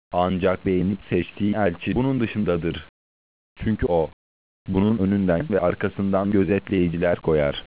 Ancak beğenip seçtiği elçi bunun dışındadır. Çünkü o, bunun önünden ve arkasından gözetleyiciler koyar.